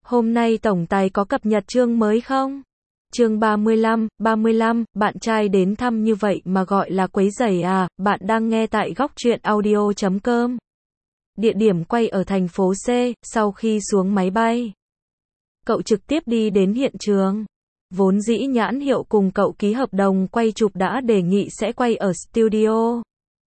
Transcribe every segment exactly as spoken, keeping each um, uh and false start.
Hôm nay tổng tài có cập nhật chương mới không? Chương ba mươi lăm, ba mươi lăm, bạn trai đến thăm như vậy mà gọi là quấy rầy à? Bạn đang nghe tại góc truyện audio chấm com. Địa điểm quay ở thành phố C, sau khi xuống máy bay, cậu trực tiếp đi đến hiện trường. Vốn dĩ nhãn hiệu cùng cậu ký hợp đồng quay chụp đã đề nghị sẽ quay ở studio,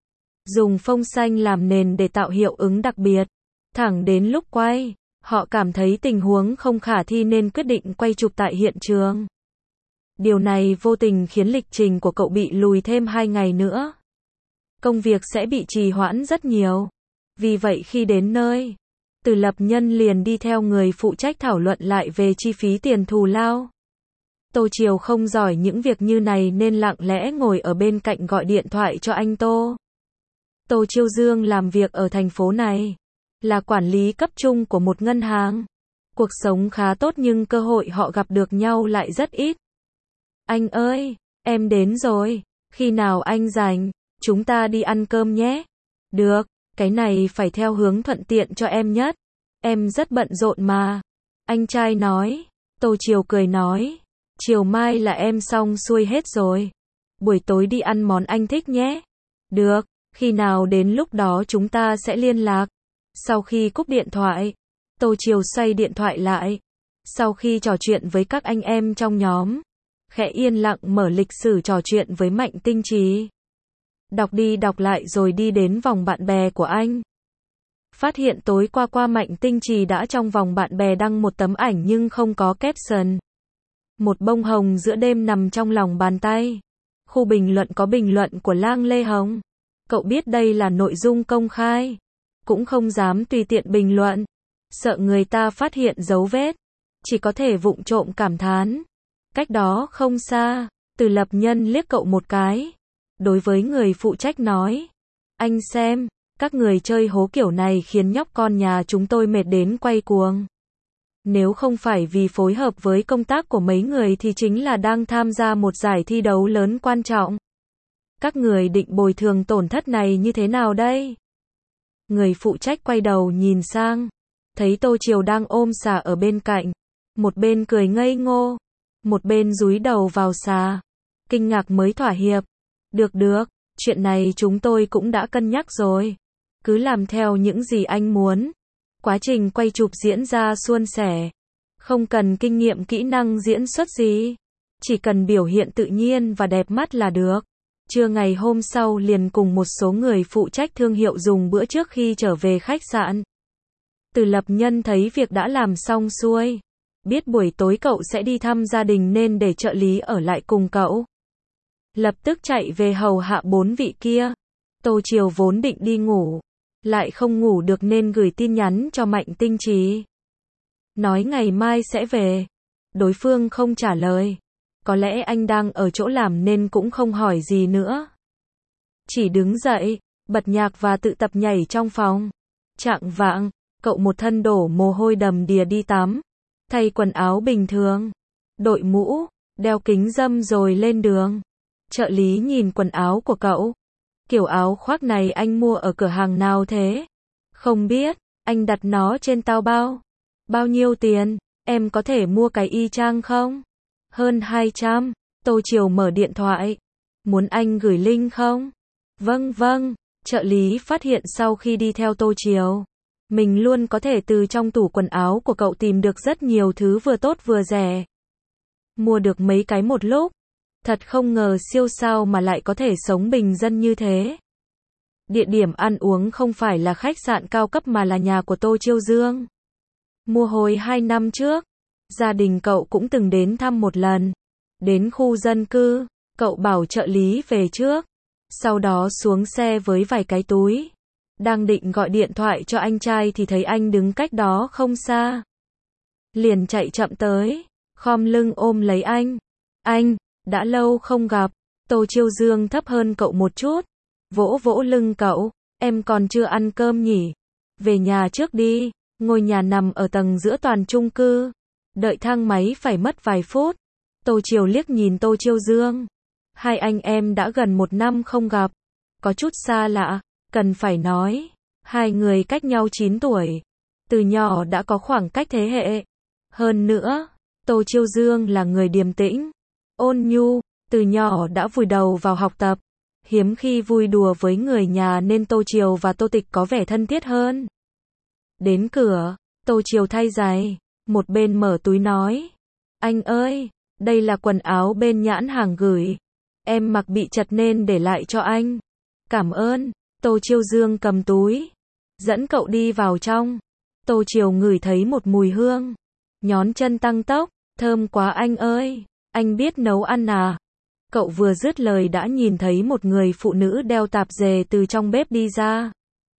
dùng phông xanh làm nền để tạo hiệu ứng đặc biệt. Thẳng đến lúc quay, họ cảm thấy tình huống không khả thi nên quyết định quay chụp tại hiện trường. Điều này vô tình khiến lịch trình của cậu bị lùi thêm hai ngày nữa. Công việc sẽ bị trì hoãn rất nhiều. Vì vậy khi đến nơi, Từ Lập Nhân liền đi theo người phụ trách thảo luận lại về chi phí tiền thù lao. Tô Triều không giỏi những việc như này nên lặng lẽ ngồi ở bên cạnh gọi điện thoại cho anh Tô. Tô Chiêu Dương làm việc ở thành phố này, là quản lý cấp trung của một ngân hàng. Cuộc sống khá tốt nhưng cơ hội họ gặp được nhau lại rất ít. Anh ơi, em đến rồi, khi nào anh rảnh, chúng ta đi ăn cơm nhé. Được, cái này phải theo hướng thuận tiện cho em nhất. Em rất bận rộn mà. Anh trai nói. Tô Triều cười nói. Chiều mai là em xong xuôi hết rồi. Buổi tối đi ăn món anh thích nhé. Được, khi nào đến lúc đó chúng ta sẽ liên lạc. Sau khi cúp điện thoại, Tô Triều xoay điện thoại lại. Sau khi trò chuyện với các anh em trong nhóm, khẽ yên lặng mở lịch sử trò chuyện với Mạnh Tinh Trì. Đọc đi đọc lại rồi đi đến vòng bạn bè của anh. Phát hiện tối qua qua Mạnh Tinh Trì đã trong vòng bạn bè đăng một tấm ảnh nhưng không có caption. Một bông hồng giữa đêm nằm trong lòng bàn tay. Khu bình luận có bình luận của Lang Lê Hồng. Cậu biết đây là nội dung công khai, cũng không dám tùy tiện bình luận, sợ người ta phát hiện dấu vết, chỉ có thể vụng trộm cảm thán. Cách đó không xa, Từ Lập Nhân liếc cậu một cái. Đối với người phụ trách nói, anh xem, các người chơi hố kiểu này khiến nhóc con nhà chúng tôi mệt đến quay cuồng. Nếu không phải vì phối hợp với công tác của mấy người thì chính là đang tham gia một giải thi đấu lớn quan trọng. Các người định bồi thường tổn thất này như thế nào đây? Người phụ trách quay đầu nhìn sang, thấy Tô Triều đang ôm xà ở bên cạnh, một bên cười ngây ngô, một bên dúi đầu vào xà, kinh ngạc mới thỏa hiệp. Được được, chuyện này chúng tôi cũng đã cân nhắc rồi. Cứ làm theo những gì anh muốn. Quá trình quay chụp diễn ra suôn sẻ. Không cần kinh nghiệm kỹ năng diễn xuất gì. Chỉ cần biểu hiện tự nhiên và đẹp mắt là được. Trưa ngày hôm sau liền cùng một số người phụ trách thương hiệu dùng bữa trước khi trở về khách sạn. Từ Lập Nhân thấy việc đã làm xong xuôi. Biết buổi tối cậu sẽ đi thăm gia đình nên để trợ lý ở lại cùng cậu. Lập tức chạy về hầu hạ bốn vị kia. Tô Triều vốn định đi ngủ, lại không ngủ được nên gửi tin nhắn cho Mạnh Tinh Trì. Nói ngày mai sẽ về. Đối phương không trả lời. Có lẽ anh đang ở chỗ làm nên cũng không hỏi gì nữa. Chỉ đứng dậy, bật nhạc và tự tập nhảy trong phòng. Chạng vạng, cậu một thân đổ mồ hôi đầm đìa đi tắm. Thay quần áo bình thường. Đội mũ, đeo kính râm rồi lên đường. Trợ lý nhìn quần áo của cậu. Kiểu áo khoác này anh mua ở cửa hàng nào thế? Không biết, anh đặt nó trên Taobao. Bao nhiêu tiền? Em có thể mua cái y chang không? Hơn hai trăm. Tô Triều mở điện thoại. Muốn anh gửi link không? Vâng vâng. Trợ lý phát hiện sau khi đi theo Tô Triều, mình luôn có thể từ trong tủ quần áo của cậu tìm được rất nhiều thứ vừa tốt vừa rẻ. Mua được mấy cái một lúc. Thật không ngờ siêu sao mà lại có thể sống bình dân như thế. Địa điểm ăn uống không phải là khách sạn cao cấp mà là nhà của Tô Chiêu Dương. Mua hồi hai năm trước, gia đình cậu cũng từng đến thăm một lần. Đến khu dân cư, cậu bảo trợ lý về trước. Sau đó xuống xe với vài cái túi. Đang định gọi điện thoại cho anh trai thì thấy anh đứng cách đó không xa. Liền chạy chậm tới, khom lưng ôm lấy anh. Anh, đã lâu không gặp. Tô Chiêu Dương thấp hơn cậu một chút, vỗ vỗ lưng cậu. Em còn chưa ăn cơm nhỉ? Về nhà trước đi. Ngôi nhà nằm ở tầng giữa toàn chung cư. Đợi thang máy phải mất vài phút. Tô Triều liếc nhìn Tô Chiêu Dương. Hai anh em đã gần một năm không gặp. Có chút xa lạ. Cần phải nói, hai người cách nhau chín tuổi. Từ nhỏ đã có khoảng cách thế hệ. Hơn nữa, Tô Chiêu Dương là người điềm tĩnh, ôn nhu, từ nhỏ đã vùi đầu vào học tập. Hiếm khi vui đùa với người nhà nên Tô Chiêu và Tô Tịch có vẻ thân thiết hơn. Đến cửa, Tô Chiêu thay giày, một bên mở túi nói. Anh ơi, đây là quần áo bên nhãn hàng gửi. Em mặc bị chật nên để lại cho anh. Cảm ơn. Tô Chiêu Dương cầm túi, dẫn cậu đi vào trong. Tô Chiêu ngửi thấy một mùi hương, nhón chân tăng tốc. Thơm quá anh ơi, anh biết nấu ăn à? Cậu vừa dứt lời đã nhìn thấy một người phụ nữ đeo tạp dề từ trong bếp đi ra.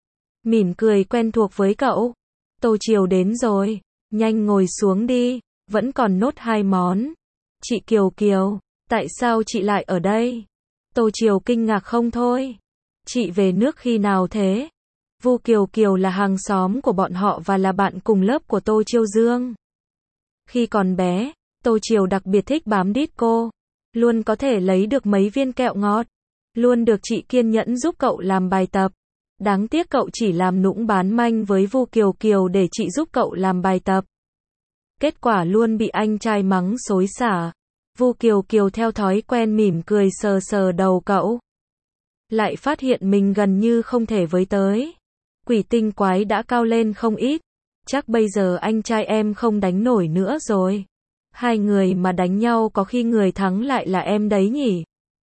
Mỉm cười quen thuộc với cậu. Tô Chiêu đến rồi, nhanh ngồi xuống đi, vẫn còn nốt hai món. Chị Kiều Kiều, tại sao chị lại ở đây? Tô Chiêu kinh ngạc không thôi. Chị về nước khi nào thế? Vu Kiều Kiều là hàng xóm của bọn họ và là bạn cùng lớp của Tô Chiêu Dương. Khi còn bé, Tô Chiêu đặc biệt thích bám đít cô, luôn có thể lấy được mấy viên kẹo ngọt, luôn được chị kiên nhẫn giúp cậu làm bài tập. Đáng tiếc cậu chỉ làm nũng bán manh với Vu Kiều Kiều để chị giúp cậu làm bài tập. Kết quả luôn bị anh trai mắng xối xả. Vu Kiều Kiều theo thói quen mỉm cười sờ sờ đầu cậu. Lại phát hiện mình gần như không thể với tới. Quỷ tinh quái đã cao lên không ít. Chắc bây giờ anh trai em không đánh nổi nữa rồi. Hai người mà đánh nhau có khi người thắng lại là em đấy nhỉ?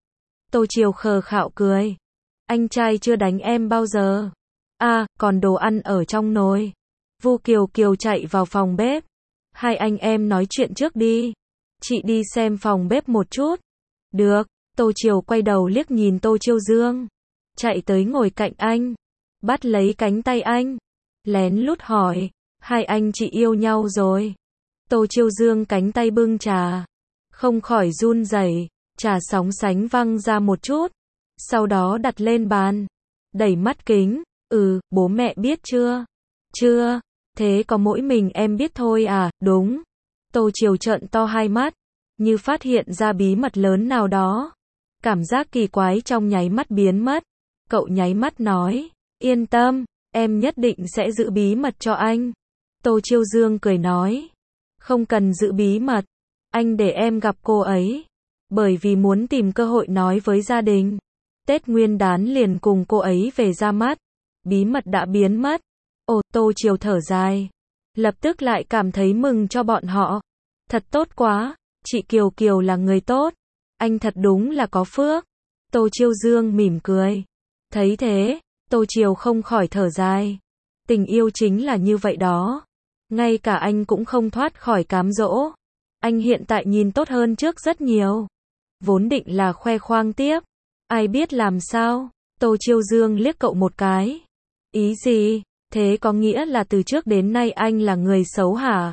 Tô Chiêu khờ khạo cười. Anh trai chưa đánh em bao giờ. À, còn đồ ăn ở trong nồi. Vu Kiều Kiều chạy vào phòng bếp. Hai anh em nói chuyện trước đi. Chị đi xem phòng bếp một chút. Được. Tô Chiêu quay đầu liếc nhìn Tô Chiêu Dương. Chạy tới ngồi cạnh anh. Bắt lấy cánh tay anh. Lén lút hỏi. Hai anh chị yêu nhau rồi. Tô Chiêu Dương cánh tay bưng trà. Không khỏi run rẩy. Trà sóng sánh văng ra một chút. Sau đó đặt lên bàn. Đẩy mắt kính. Ừ, bố mẹ biết chưa? Chưa. Thế có mỗi mình em biết thôi à? Đúng. Tô Chiêu trợn to hai mắt. Như phát hiện ra bí mật lớn nào đó. Cảm giác kỳ quái trong nháy mắt biến mất. Cậu nháy mắt nói. Yên tâm, em nhất định sẽ giữ bí mật cho anh. Tô Chiêu Dương cười nói. Không cần giữ bí mật. Anh để em gặp cô ấy. Bởi vì muốn tìm cơ hội nói với gia đình. Tết Nguyên Đán liền cùng cô ấy về ra mắt. Bí mật đã biến mất. Ồ, Tô Chiêu thở dài. Lập tức lại cảm thấy mừng cho bọn họ. Thật tốt quá. Chị Kiều Kiều là người tốt. Anh thật đúng là có phước. Tô Chiêu Dương mỉm cười. Thấy thế, Tô Chiêu không khỏi thở dài. Tình yêu chính là như vậy đó. Ngay cả anh cũng không thoát khỏi cám dỗ. Anh hiện tại nhìn tốt hơn trước rất nhiều. Vốn định là khoe khoang tiếp. Ai biết làm sao. Tô Chiêu Dương liếc cậu một cái. Ý gì? Thế có nghĩa là từ trước đến nay anh là người xấu hả?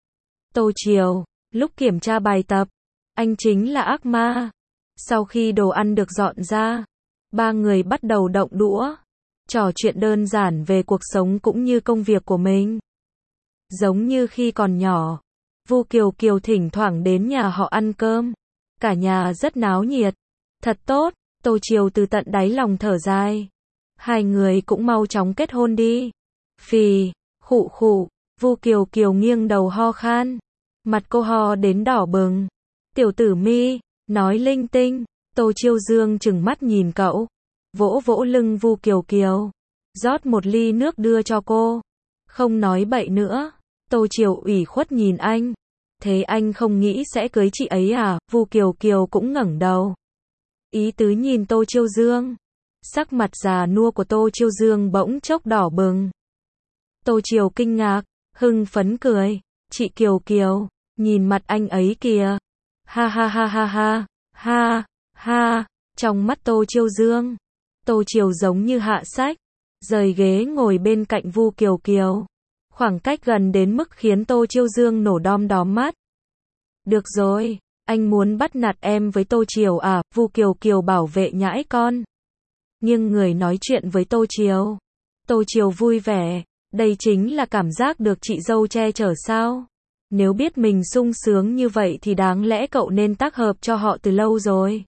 Tô Chiêu, lúc kiểm tra bài tập, anh chính là ác ma. Sau khi đồ ăn được dọn ra, ba người bắt đầu động đũa, trò chuyện đơn giản về cuộc sống cũng như công việc của mình. Giống như khi còn nhỏ, Vu Kiều Kiều thỉnh thoảng đến nhà họ ăn cơm. Cả nhà rất náo nhiệt. Thật tốt. Tô Chiêu từ tận đáy lòng thở dài. Hai người cũng mau chóng kết hôn đi. Phì, khụ khụ, Vu Kiều Kiều nghiêng đầu ho khan. Mặt cô ho đến đỏ bừng. Tiểu tử Mi, nói linh tinh. Tô Chiêu Dương trừng mắt nhìn cậu. Vỗ vỗ lưng Vu Kiều Kiều. Rót một ly nước đưa cho cô. Không nói bậy nữa. Tô Chiêu ủy khuất nhìn anh. Thế anh không nghĩ sẽ cưới chị ấy à? Vu Kiều Kiều cũng ngẩng đầu. Ý tứ nhìn Tô Chiêu Dương. Sắc mặt già nua của Tô Chiêu Dương bỗng chốc đỏ bừng. Tô Chiêu kinh ngạc, hưng phấn cười. Chị Kiều Kiều, nhìn mặt anh ấy kìa. Ha ha ha ha ha, ha, ha. Trong mắt Tô Chiêu Dương, Tô Chiêu giống như hạ sách, rời ghế ngồi bên cạnh Vu Kiều Kiều. Khoảng cách gần đến mức khiến Tô Chiêu Dương nổ đom đóm mắt. Được rồi, anh muốn bắt nạt em với Tô Chiêu à? Vu Kiều Kiều bảo vệ nhãi con. Nhưng người nói chuyện với Tô Chiêu. Tô Chiêu vui vẻ. Đây chính là cảm giác được chị dâu che chở sao? Nếu biết mình sung sướng như vậy thì đáng lẽ cậu nên tác hợp cho họ từ lâu rồi.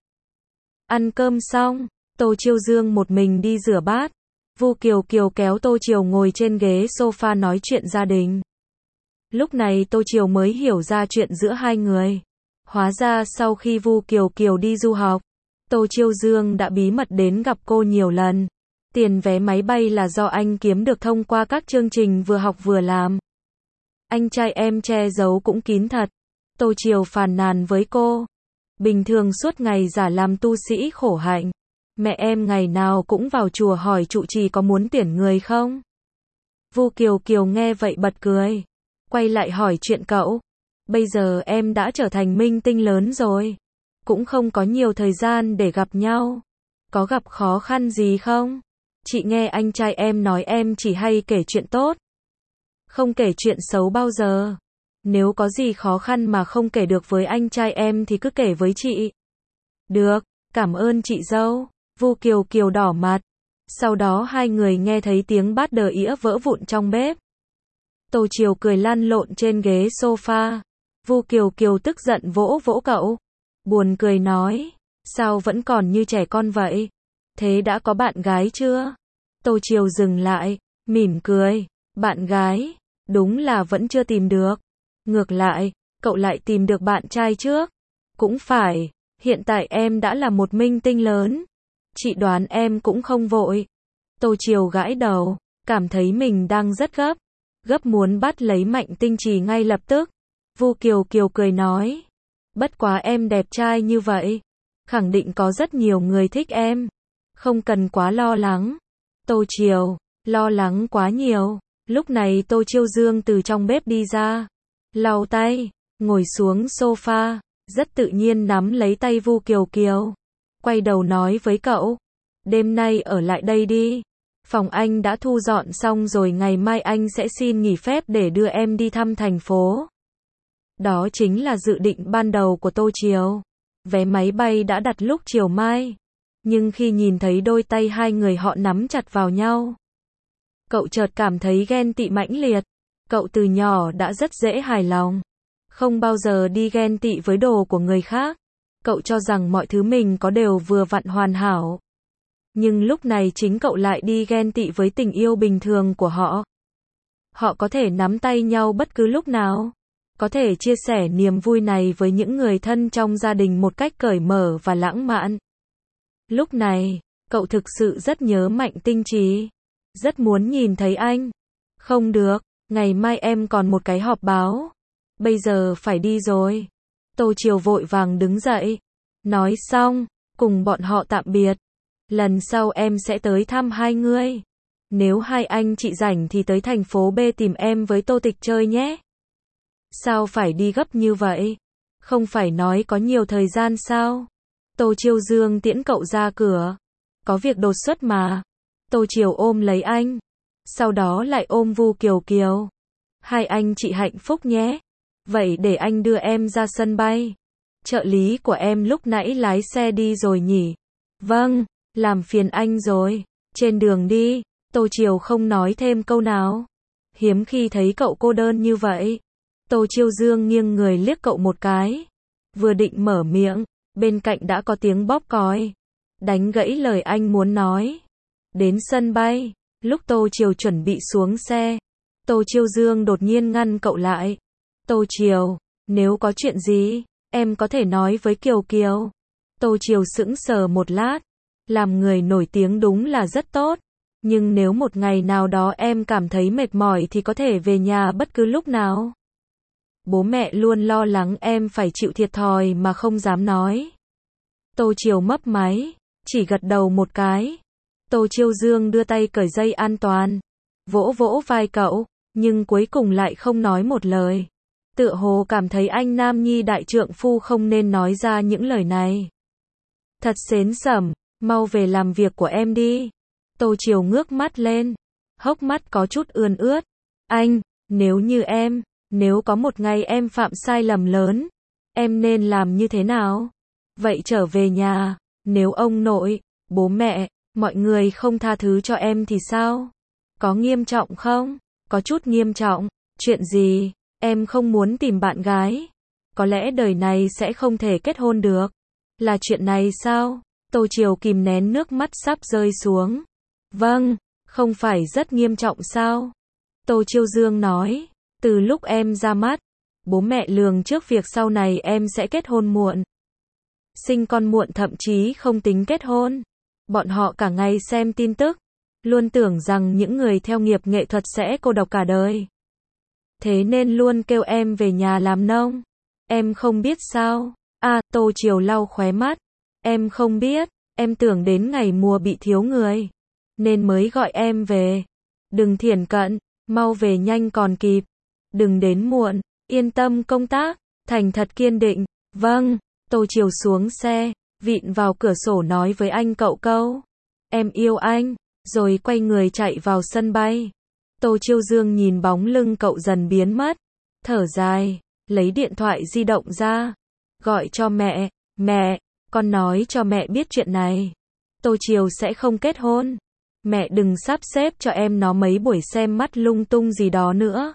Ăn cơm xong, Tô Chiêu Dương một mình đi rửa bát. Vu Kiều Kiều kéo Tô Chiêu ngồi trên ghế sofa nói chuyện gia đình. Lúc này Tô Triều mới hiểu ra chuyện giữa hai người. Hóa ra sau khi Vu Kiều Kiều đi du học, Tô Chiêu Dương đã bí mật đến gặp cô nhiều lần. Tiền vé máy bay là do anh kiếm được thông qua các chương trình vừa học vừa làm. Anh trai em che giấu cũng kín thật. Tô Triều phàn nàn với cô. Bình thường suốt ngày giả làm tu sĩ khổ hạnh. Mẹ em ngày nào cũng vào chùa hỏi trụ trì có muốn tuyển người không? Vu Kiều Kiều nghe vậy bật cười. Quay lại hỏi chuyện cậu. Bây giờ em đã trở thành minh tinh lớn rồi. Cũng không có nhiều thời gian để gặp nhau. Có gặp khó khăn gì không? Chị nghe anh trai em nói em chỉ hay kể chuyện tốt. Không kể chuyện xấu bao giờ. Nếu có gì khó khăn mà không kể được với anh trai em thì cứ kể với chị. Được, cảm ơn chị dâu. Vu Kiều Kiều đỏ mặt. Sau đó hai người nghe thấy tiếng bát đờ ĩa vỡ vụn trong bếp. Tô Triều cười lăn lộn trên ghế sofa. Vu Kiều Kiều tức giận vỗ vỗ cậu. Buồn cười nói. Sao vẫn còn như trẻ con vậy? Thế đã có bạn gái chưa? Tô Triều dừng lại, mỉm cười. Bạn gái? Đúng là vẫn chưa tìm được. Ngược lại, cậu lại tìm được bạn trai trước. Cũng phải, hiện tại em đã là một minh tinh lớn. Chị đoán em cũng không vội. Tô Triều gãi đầu, cảm thấy mình đang rất gấp. Gấp muốn bắt lấy Mạnh Tinh Trì ngay lập tức. Vu Kiều Kiều cười nói. Bất quá em đẹp trai như vậy. Khẳng định có rất nhiều người thích em. Không cần quá lo lắng. Tô Triều, lo lắng quá nhiều. Lúc này Tô Chiêu Dương từ trong bếp đi ra. Lau tay, ngồi xuống sofa, rất tự nhiên nắm lấy tay Vu Kiều Kiều. Quay đầu nói với cậu. Đêm nay ở lại đây đi. Phòng anh đã thu dọn xong rồi, ngày mai anh sẽ xin nghỉ phép để đưa em đi thăm thành phố. Đó chính là dự định ban đầu của Tô Triều. Vé máy bay đã đặt lúc chiều mai. Nhưng khi nhìn thấy đôi tay hai người họ nắm chặt vào nhau, cậu chợt cảm thấy ghen tị mãnh liệt. Cậu từ nhỏ đã rất dễ hài lòng. Không bao giờ đi ghen tị với đồ của người khác. Cậu cho rằng mọi thứ mình có đều vừa vặn hoàn hảo. Nhưng lúc này chính cậu lại đi ghen tị với tình yêu bình thường của họ. Họ có thể nắm tay nhau bất cứ lúc nào. Có thể chia sẻ niềm vui này với những người thân trong gia đình một cách cởi mở và lãng mạn. Lúc này, cậu thực sự rất nhớ Mạnh Tinh Trì. Rất muốn nhìn thấy anh. Không được, ngày mai em còn một cái họp báo. Bây giờ phải đi rồi. Tô Triều vội vàng đứng dậy. Nói xong, cùng bọn họ tạm biệt. Lần sau em sẽ tới thăm hai ngươi. Nếu hai anh chị rảnh thì tới thành phố B tìm em với Tô Tịch chơi nhé. Sao phải đi gấp như vậy? Không phải nói có nhiều thời gian sao? Tô Chiêu Dương tiễn cậu ra cửa. Có việc đột xuất mà. Tô Triều ôm lấy anh. Sau đó lại ôm Vu Kiều Kiều. Hai anh chị hạnh phúc nhé. Vậy để anh đưa em ra sân bay. Trợ lý của em lúc nãy lái xe đi rồi nhỉ? Vâng, làm phiền anh rồi. Trên đường đi, Tô Triều không nói thêm câu nào. Hiếm khi thấy cậu cô đơn như vậy. Tô Chiêu Dương nghiêng người liếc cậu một cái. Vừa định mở miệng, bên cạnh đã có tiếng bóp còi. Đánh gãy lời anh muốn nói. Đến sân bay, lúc Tô Triều chuẩn bị xuống xe, Tô Chiêu Dương đột nhiên ngăn cậu lại. Tô Triều, nếu có chuyện gì, em có thể nói với Kiều Kiều. Tô Triều sững sờ một lát. Làm người nổi tiếng đúng là rất tốt. Nhưng nếu một ngày nào đó em cảm thấy mệt mỏi thì có thể về nhà bất cứ lúc nào. Bố mẹ luôn lo lắng em phải chịu thiệt thòi mà không dám nói. Tô Triều mấp máy, chỉ gật đầu một cái. Tô Chiêu Dương đưa tay cởi dây an toàn, vỗ vỗ vai cậu, nhưng cuối cùng lại không nói một lời. Tựa hồ cảm thấy anh nam nhi đại trượng phu không nên nói ra những lời này. Thật xến xẩm, mau về làm việc của em đi. Tô Triều ngước mắt lên, hốc mắt có chút ươn ướt. Anh, nếu như em, nếu có một ngày em phạm sai lầm lớn, em nên làm như thế nào? Vậy trở về nhà, nếu ông nội, bố mẹ, mọi người không tha thứ cho em thì sao? Có nghiêm trọng không? Có chút nghiêm trọng. Chuyện gì? Em không muốn tìm bạn gái. Có lẽ đời này sẽ không thể kết hôn được. Là chuyện này sao? Tô Triều kìm nén nước mắt sắp rơi xuống. Vâng, không phải rất nghiêm trọng sao? Tô Chiêu Dương nói. Từ lúc em ra mắt, bố mẹ lường trước việc sau này em sẽ kết hôn muộn. Sinh con muộn thậm chí không tính kết hôn. Bọn họ cả ngày xem tin tức, luôn tưởng rằng những người theo nghiệp nghệ thuật sẽ cô độc cả đời. Thế nên luôn kêu em về nhà làm nông. Em không biết sao? À, Tô Triều lau khóe mắt. Em không biết, em tưởng đến ngày mùa bị thiếu người, nên mới gọi em về. Đừng thiển cận, mau về nhanh còn kịp. Đừng đến muộn, yên tâm công tác, thành thật kiên định. Vâng, Tô Triều xuống xe, vịn vào cửa sổ nói với anh cậu câu. Em yêu anh, rồi quay người chạy vào sân bay. Tô Chiêu Dương nhìn bóng lưng cậu dần biến mất, thở dài, lấy điện thoại di động ra, gọi cho mẹ. Mẹ, con nói cho mẹ biết chuyện này. Tô Triều sẽ không kết hôn. Mẹ đừng sắp xếp cho em nó mấy buổi xem mắt lung tung gì đó nữa.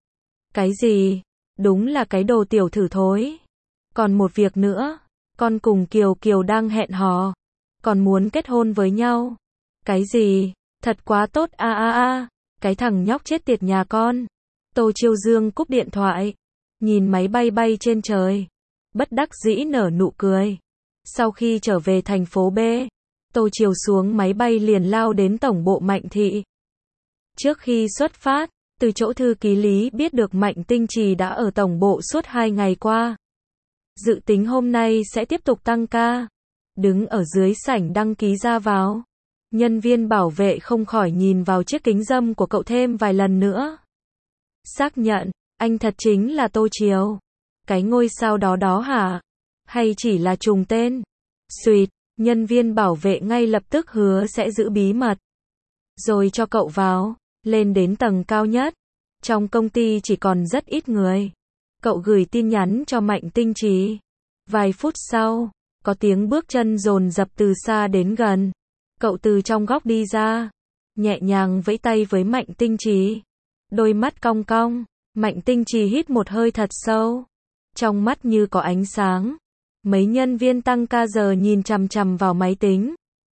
Cái gì? Đúng là cái đồ tiểu thử thối. Còn một việc nữa, con cùng Kiều Kiều đang hẹn hò, còn muốn kết hôn với nhau. Cái gì? Thật quá tốt a a a, cái thằng nhóc chết tiệt nhà con. Tô Chiêu Dương cúp điện thoại, nhìn máy bay bay trên trời, bất đắc dĩ nở nụ cười. Sau khi trở về thành phố B, Tô Triều xuống máy bay liền lao đến tổng bộ Mạnh Thị. Trước khi xuất phát, từ chỗ thư ký Lý biết được Mạnh Tinh Trì đã ở tổng bộ suốt hai ngày qua. Dự tính hôm nay sẽ tiếp tục tăng ca. Đứng ở dưới sảnh đăng ký ra vào, nhân viên bảo vệ không khỏi nhìn vào chiếc kính râm của cậu thêm vài lần nữa. Xác nhận, anh thật chính là Tô Triều. Cái ngôi sao đó đó hả? Hay chỉ là trùng tên? Xuyệt, nhân viên bảo vệ ngay lập tức hứa sẽ giữ bí mật. Rồi cho cậu vào, lên đến tầng cao nhất. Trong công ty chỉ còn rất ít người. Cậu gửi tin nhắn cho Mạnh Tinh Trì. Vài phút sau, có tiếng bước chân dồn dập từ xa đến gần. Cậu từ trong góc đi ra, nhẹ nhàng vẫy tay với Mạnh Tinh Trì. Đôi mắt cong cong, Mạnh Tinh Trì hít một hơi thật sâu. Trong mắt như có ánh sáng. Mấy nhân viên tăng ca giờ nhìn chằm chằm vào máy tính.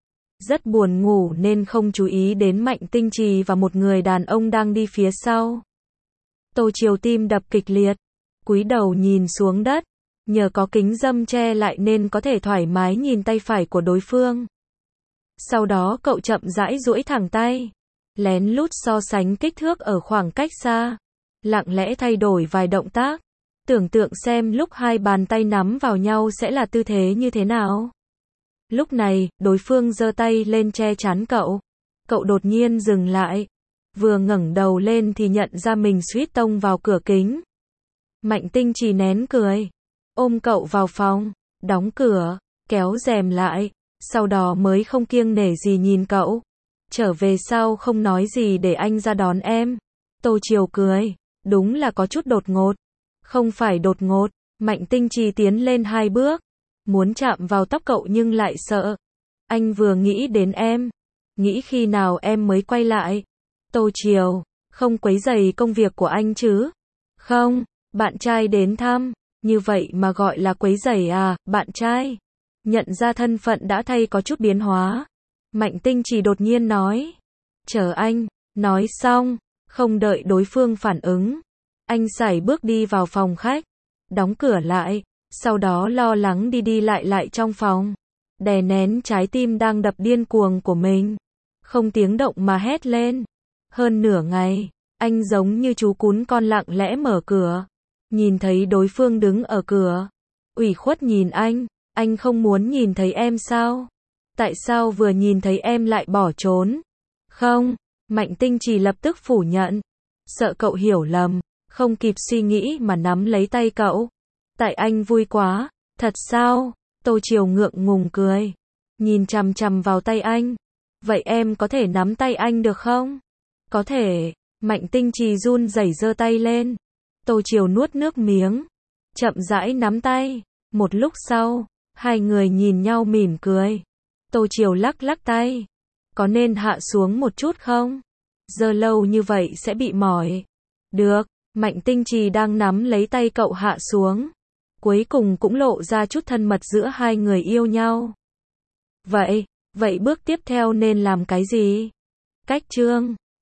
Rất buồn ngủ nên không chú ý đến Mạnh Tinh Trì và một người đàn ông đang đi phía sau. Tô Triều tim đập kịch liệt, cúi đầu nhìn xuống đất. Nhờ có kính râm che lại nên có thể thoải mái nhìn tay phải của đối phương. Sau đó cậu chậm rãi duỗi thẳng tay, lén lút so sánh kích thước ở khoảng cách xa, lặng lẽ thay đổi vài động tác, tưởng tượng xem lúc hai bàn tay nắm vào nhau sẽ là tư thế như thế nào. Lúc này, đối phương giơ tay lên che chắn cậu. Cậu đột nhiên dừng lại, vừa ngẩng đầu lên thì nhận ra mình suýt tông vào cửa kính. Mạnh Tinh Trì nén cười, ôm cậu vào phòng, đóng cửa, kéo rèm lại, sau đó mới không kiêng nể gì nhìn cậu. Trở về sau không nói gì để anh ra đón em. Tô Triều cười, đúng là có chút đột ngột. Không phải đột ngột, Mạnh Tinh Trì tiến lên hai bước, muốn chạm vào tóc cậu nhưng lại sợ. Anh vừa nghĩ đến em, nghĩ khi nào em mới quay lại. Tô Triều, không quấy rầy công việc của anh chứ? Không, bạn trai đến thăm, như vậy mà gọi là quấy rầy à, bạn trai? Nhận ra thân phận đã thay có chút biến hóa. Mạnh Tinh Trì đột nhiên nói. Chờ anh, nói xong, không đợi đối phương phản ứng. Anh sải bước đi vào phòng khách, đóng cửa lại, sau đó lo lắng đi đi lại lại trong phòng. Đè nén trái tim đang đập điên cuồng của mình. Không tiếng động mà hét lên. Hơn nửa ngày, anh giống như chú cún con lặng lẽ mở cửa. Nhìn thấy đối phương đứng ở cửa. Ủy khuất nhìn anh, anh không muốn nhìn thấy em sao? Tại sao vừa nhìn thấy em lại bỏ trốn? Không, Mạnh Tinh Trì lập tức phủ nhận. Sợ cậu hiểu lầm, không kịp suy nghĩ mà nắm lấy tay cậu. Tại anh vui quá, thật sao? Tô Triều ngượng ngùng cười, nhìn chằm chằm vào tay anh. Vậy em có thể nắm tay anh được không? Có thể. Mạnh Tinh Trì run rẩy giơ tay lên. Tô Triều nuốt nước miếng, chậm rãi nắm tay. Một lúc sau, hai người nhìn nhau mỉm cười. Tô Triều lắc lắc tay. Có nên hạ xuống một chút không? Giơ lâu như vậy sẽ bị mỏi. Được. Mạnh Tinh Trì đang nắm lấy tay cậu hạ xuống. Cuối cùng cũng lộ ra chút thân mật giữa hai người yêu nhau. Vậy, vậy bước tiếp theo nên làm cái gì? Cách chương